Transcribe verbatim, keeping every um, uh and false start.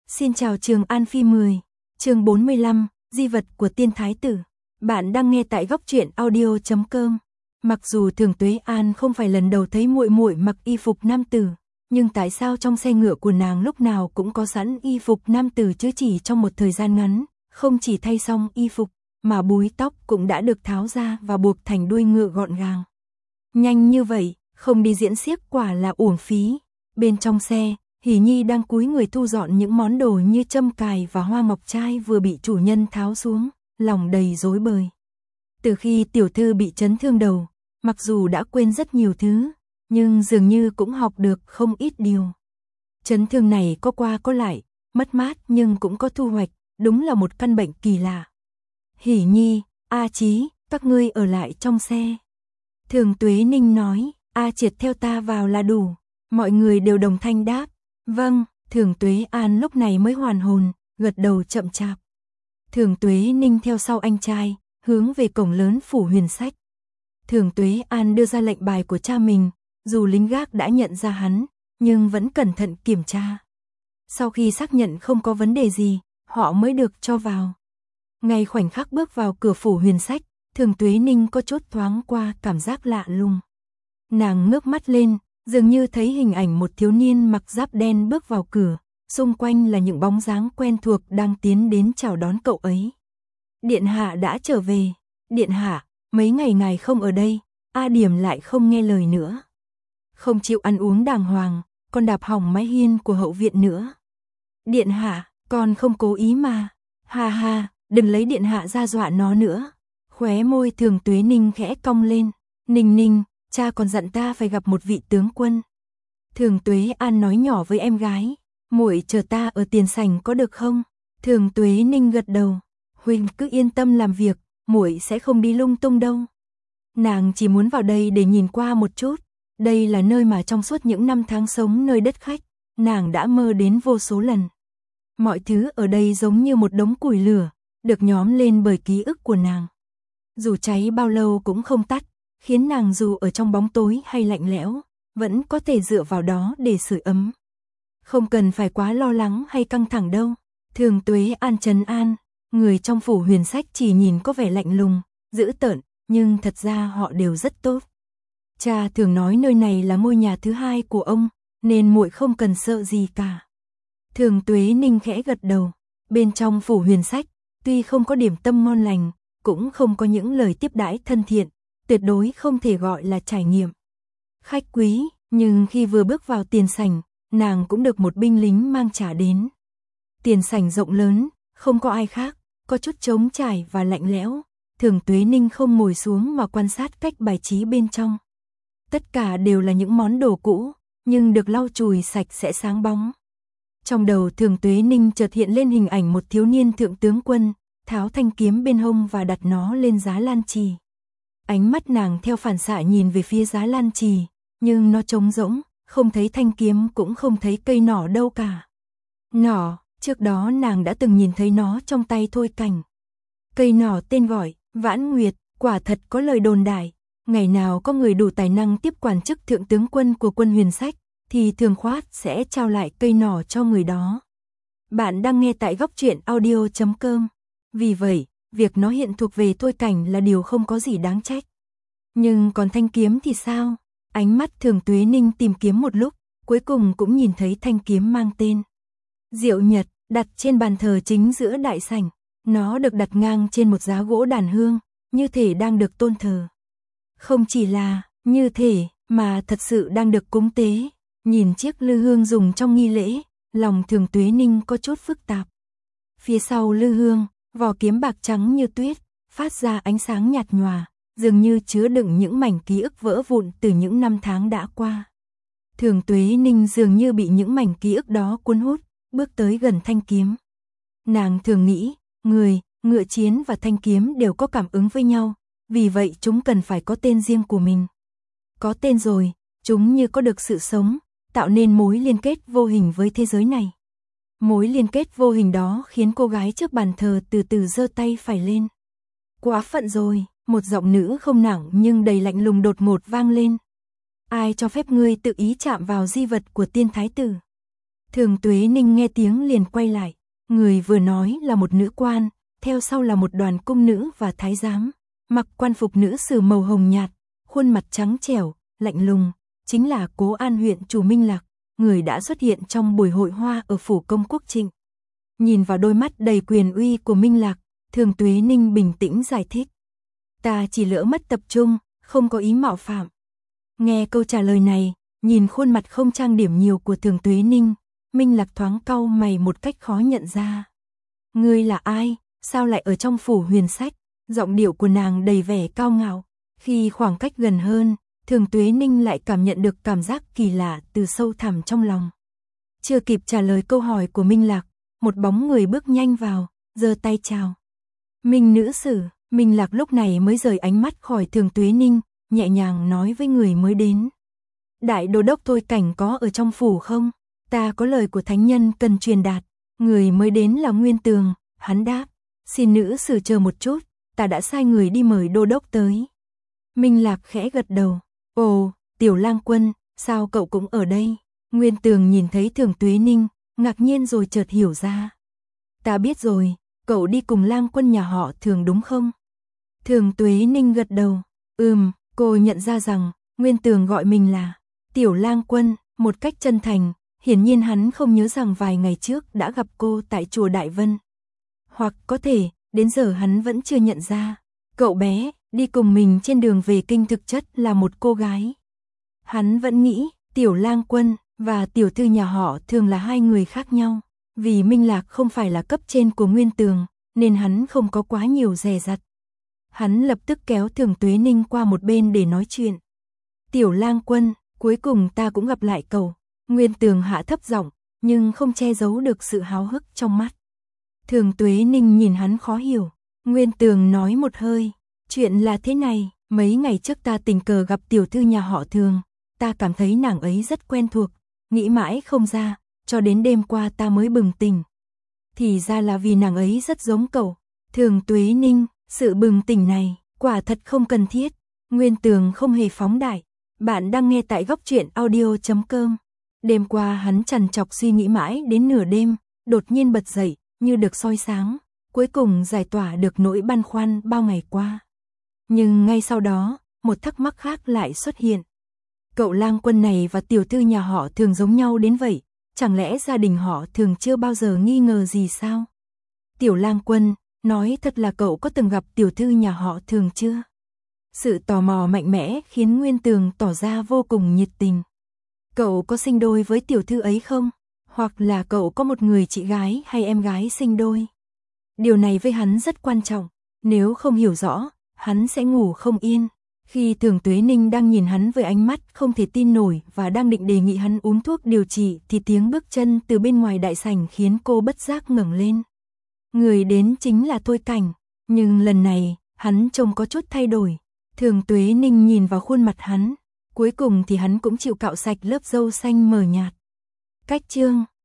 Xin chào Trường An Phi mười, chương bốn mươi lăm, di vật của tiên thái tử. Bạn đang nghe tại góc truyện audio chấm com. Mặc dù Thường Tuế An không phải lần đầu thấy muội muội mặc y phục nam tử, nhưng tại sao trong xe ngựa của nàng lúc nào cũng có sẵn y phục nam tử chứ chỉ trong một thời gian ngắn, không chỉ thay xong y phục, mà búi tóc cũng đã được tháo ra và buộc thành đuôi ngựa gọn gàng. Nhanh như vậy, không đi diễn xiếc quả là uổng phí. Bên trong xe, Hỷ Nhi đang cúi người thu dọn những món đồ như châm cài và hoa ngọc trai vừa bị chủ nhân tháo xuống, lòng đầy rối bời. Từ khi tiểu thư bị chấn thương đầu, mặc dù đã quên rất nhiều thứ, nhưng dường như cũng học được không ít điều. Chấn thương này có qua có lại, mất mát nhưng cũng có thu hoạch, đúng là một căn bệnh kỳ lạ. Hỷ Nhi, A Chí, các ngươi ở lại trong xe. Thường Tuế Ninh nói, A Triệt theo ta vào là đủ. Mọi người đều đồng thanh đáp. Vâng, Thường Tuế An lúc này mới hoàn hồn, gật đầu chậm chạp. Thường Tuế Ninh theo sau anh trai, hướng về cổng lớn phủ Huyền Sách. Thường Tuế An đưa ra lệnh bài của cha mình, dù lính gác đã nhận ra hắn, nhưng vẫn cẩn thận kiểm tra. Sau khi xác nhận không có vấn đề gì, họ mới được cho vào. Ngay khoảnh khắc bước vào cửa phủ Huyền Sách, Thường Tuế Ninh có chút thoáng qua cảm giác lạ lùng. Nàng ngước mắt lên, dường như thấy hình ảnh một thiếu niên mặc giáp đen bước vào cửa, xung quanh là những bóng dáng quen thuộc đang tiến đến chào đón cậu ấy. Điện hạ đã trở về. Điện hạ, mấy ngày ngài không ở đây, A Điểm lại không nghe lời nữa. Không chịu ăn uống đàng hoàng, còn đạp hỏng mái hiên của hậu viện nữa. Điện hạ, con không cố ý mà. Ha ha, đừng lấy điện hạ ra dọa nó nữa. Khóe môi Thường Tuế Ninh khẽ cong lên. Ninh Ninh, cha còn dặn ta phải gặp một vị tướng quân. Thường Tuế An nói nhỏ với em gái, muội chờ ta ở tiền sảnh có được không? Thường Tuế Ninh gật đầu, huynh cứ yên tâm làm việc, muội sẽ không đi lung tung đâu. Nàng chỉ muốn vào đây để nhìn qua một chút, đây là nơi mà trong suốt những năm tháng sống nơi đất khách, nàng đã mơ đến vô số lần. Mọi thứ ở đây giống như một đống củi lửa, được nhóm lên bởi ký ức của nàng. Dù cháy bao lâu cũng không tắt, khiến nàng dù ở trong bóng tối hay lạnh lẽo, vẫn có thể dựa vào đó để sưởi ấm. Không cần phải quá lo lắng hay căng thẳng đâu. Thường Tuế An trấn an, người trong phủ Huyền Sách chỉ nhìn có vẻ lạnh lùng, dữ tợn, nhưng thật ra họ đều rất tốt. Cha thường nói nơi này là ngôi nhà thứ hai của ông, nên muội không cần sợ gì cả. Thường Tuế Ninh khẽ gật đầu. Bên trong phủ Huyền Sách, tuy không có điểm tâm ngon lành, cũng không có những lời tiếp đãi thân thiện, tuyệt đối không thể gọi là trải nghiệm khách quý, nhưng khi vừa bước vào tiền sảnh, nàng cũng được một binh lính mang trà đến. Tiền sảnh rộng lớn, không có ai khác, có chút trống trải và lạnh lẽo. Thường Tuế Ninh không ngồi xuống mà quan sát cách bài trí bên trong. Tất cả đều là những món đồ cũ, nhưng được lau chùi sạch sẽ sáng bóng. Trong đầu Thường Tuế Ninh chợt hiện lên hình ảnh một thiếu niên thượng tướng quân, tháo thanh kiếm bên hông và đặt nó lên giá lan trì. Ánh mắt nàng theo phản xạ nhìn về phía giá lan trì, nhưng nó trống rỗng, không thấy thanh kiếm cũng không thấy cây nỏ đâu cả. Nỏ, trước đó nàng đã từng nhìn thấy nó trong tay Thôi Cảnh. Cây nỏ tên gọi, Vãn Nguyệt, quả thật có lời đồn đại, ngày nào có người đủ tài năng tiếp quản chức thượng tướng quân của quân Huyền Sách, thì Thường Khoát sẽ trao lại cây nỏ cho người đó. Bạn đang nghe tại góc truyện audio chấm com. Vì vậy, việc nó hiện thuộc về Thôi Cảnh là điều không có gì đáng trách. Nhưng còn thanh kiếm thì sao? Ánh mắt Thường Tuế Ninh tìm kiếm một lúc, cuối cùng cũng nhìn thấy thanh kiếm mang tên Diệu Nhật, đặt trên bàn thờ chính giữa đại sảnh. Nó được đặt ngang trên một giá gỗ đàn hương, như thể đang được tôn thờ. Không chỉ là như thể, mà thật sự đang được cúng tế. Nhìn chiếc lư hương dùng trong nghi lễ, lòng Thường Tuế Ninh có chút phức tạp. Phía sau lư hương, vỏ kiếm bạc trắng như tuyết, phát ra ánh sáng nhạt nhòa, dường như chứa đựng những mảnh ký ức vỡ vụn từ những năm tháng đã qua. Thường Tuế Ninh dường như bị những mảnh ký ức đó cuốn hút, bước tới gần thanh kiếm. Nàng thường nghĩ, người, ngựa chiến và thanh kiếm đều có cảm ứng với nhau, vì vậy chúng cần phải có tên riêng của mình. Có tên rồi, chúng như có được sự sống, tạo nên mối liên kết vô hình với thế giới này. Mối liên kết vô hình đó khiến cô gái trước bàn thờ từ từ giơ tay phải lên. Quá phận rồi, một giọng nữ không nặng nhưng đầy lạnh lùng đột ngột vang lên. Ai cho phép ngươi tự ý chạm vào di vật của tiên thái tử? Thường Tuế Ninh nghe tiếng liền quay lại, người vừa nói là một nữ quan, theo sau là một đoàn cung nữ và thái giám, mặc quan phục nữ sử màu hồng nhạt, khuôn mặt trắng trẻo, lạnh lùng, chính là Cố An huyện chủ Minh Lạc, người đã xuất hiện trong buổi hội hoa ở phủ công quốc Trịnh. Nhìn vào đôi mắt đầy quyền uy của Minh Lạc, Thường Tuế Ninh bình tĩnh giải thích. Ta chỉ lỡ mất tập trung, không có ý mạo phạm. Nghe câu trả lời này, nhìn khuôn mặt không trang điểm nhiều của Thường Tuế Ninh, Minh Lạc thoáng cau mày một cách khó nhận ra. Ngươi là ai, sao lại ở trong phủ huyền sách? Giọng điệu của nàng đầy vẻ cao ngạo. Khi khoảng cách gần hơn, Thường Tuế Ninh lại cảm nhận được cảm giác kỳ lạ từ sâu thẳm trong lòng. Chưa kịp trả lời câu hỏi của Minh Lạc, một bóng người bước nhanh vào, giơ tay chào. Minh nữ sử. Minh Lạc lúc này mới rời ánh mắt khỏi Thường Tuế Ninh, nhẹ nhàng nói với người mới đến. Đại đô đốc Thôi Cảnh có ở trong phủ không? Ta có lời của thánh nhân cần truyền đạt. Người mới đến là Nguyên Tường, hắn đáp. Xin nữ sử chờ một chút, ta đã sai người đi mời đô đốc tới. Minh Lạc khẽ gật đầu. Ồ, Tiểu Lang Quân, sao cậu cũng ở đây? Nguyên Tường nhìn thấy Thường Tuế Ninh, ngạc nhiên rồi chợt hiểu ra. Ta biết rồi, cậu đi cùng Lang Quân nhà họ Thường đúng không? Thường Tuế Ninh gật đầu. Ừm, cô nhận ra rằng, Nguyên Tường gọi mình là Tiểu Lang Quân, một cách chân thành, hiển nhiên hắn không nhớ rằng vài ngày trước đã gặp cô tại chùa Đại Vân. Hoặc có thể, đến giờ hắn vẫn chưa nhận ra, cậu bé, đi cùng mình trên đường về kinh thực chất là một cô gái. Hắn vẫn nghĩ, Tiểu Lang Quân và tiểu thư nhà họ Thường là hai người khác nhau, vì Minh Lạc không phải là cấp trên của Nguyên Tường, nên hắn không có quá nhiều dè dặt. Hắn lập tức kéo Thường Tuế Ninh qua một bên để nói chuyện. Tiểu Lang Quân, cuối cùng ta cũng gặp lại cậu. Nguyên Tường hạ thấp giọng, nhưng không che giấu được sự háo hức trong mắt. Thường Tuế Ninh nhìn hắn khó hiểu. Nguyên Tường nói một hơi, chuyện là thế này, mấy ngày trước ta tình cờ gặp tiểu thư nhà họ Thường, ta cảm thấy nàng ấy rất quen thuộc, nghĩ mãi không ra, cho đến đêm qua ta mới bừng tỉnh. Thì ra là vì nàng ấy rất giống cậu. Thường Tuế Ninh, sự bừng tỉnh này, quả thật không cần thiết. Nguyên Tường không hề phóng đại. Bạn đang nghe tại góc truyện audio chấm com. Đêm qua hắn trằn trọc suy nghĩ mãi đến nửa đêm, đột nhiên bật dậy, như được soi sáng, cuối cùng giải tỏa được nỗi băn khoăn bao ngày qua. Nhưng ngay sau đó, một thắc mắc khác lại xuất hiện. Cậu Lang Quân này và tiểu thư nhà họ Thường giống nhau đến vậy, chẳng lẽ gia đình họ Thường chưa bao giờ nghi ngờ gì sao? Tiểu Lang Quân, nói thật là cậu có từng gặp tiểu thư nhà họ Thường chưa? Sự tò mò mạnh mẽ khiến Nguyên Tường tỏ ra vô cùng nhiệt tình. Cậu có sinh đôi với tiểu thư ấy không? Hoặc là cậu có một người chị gái hay em gái sinh đôi? Điều này với hắn rất quan trọng, nếu không hiểu rõ, hắn sẽ ngủ không yên. Khi Thường Tuế Ninh đang nhìn hắn với ánh mắt không thể tin nổi và đang định đề nghị hắn uống thuốc điều trị thì tiếng bước chân từ bên ngoài đại sảnh khiến cô bất giác ngẩng lên. Người đến chính là Thôi Cảnh, nhưng lần này, hắn trông có chút thay đổi. Thường Tuế Ninh nhìn vào khuôn mặt hắn, cuối cùng thì hắn cũng chịu cạo sạch lớp râu xanh mờ nhạt. Cách chương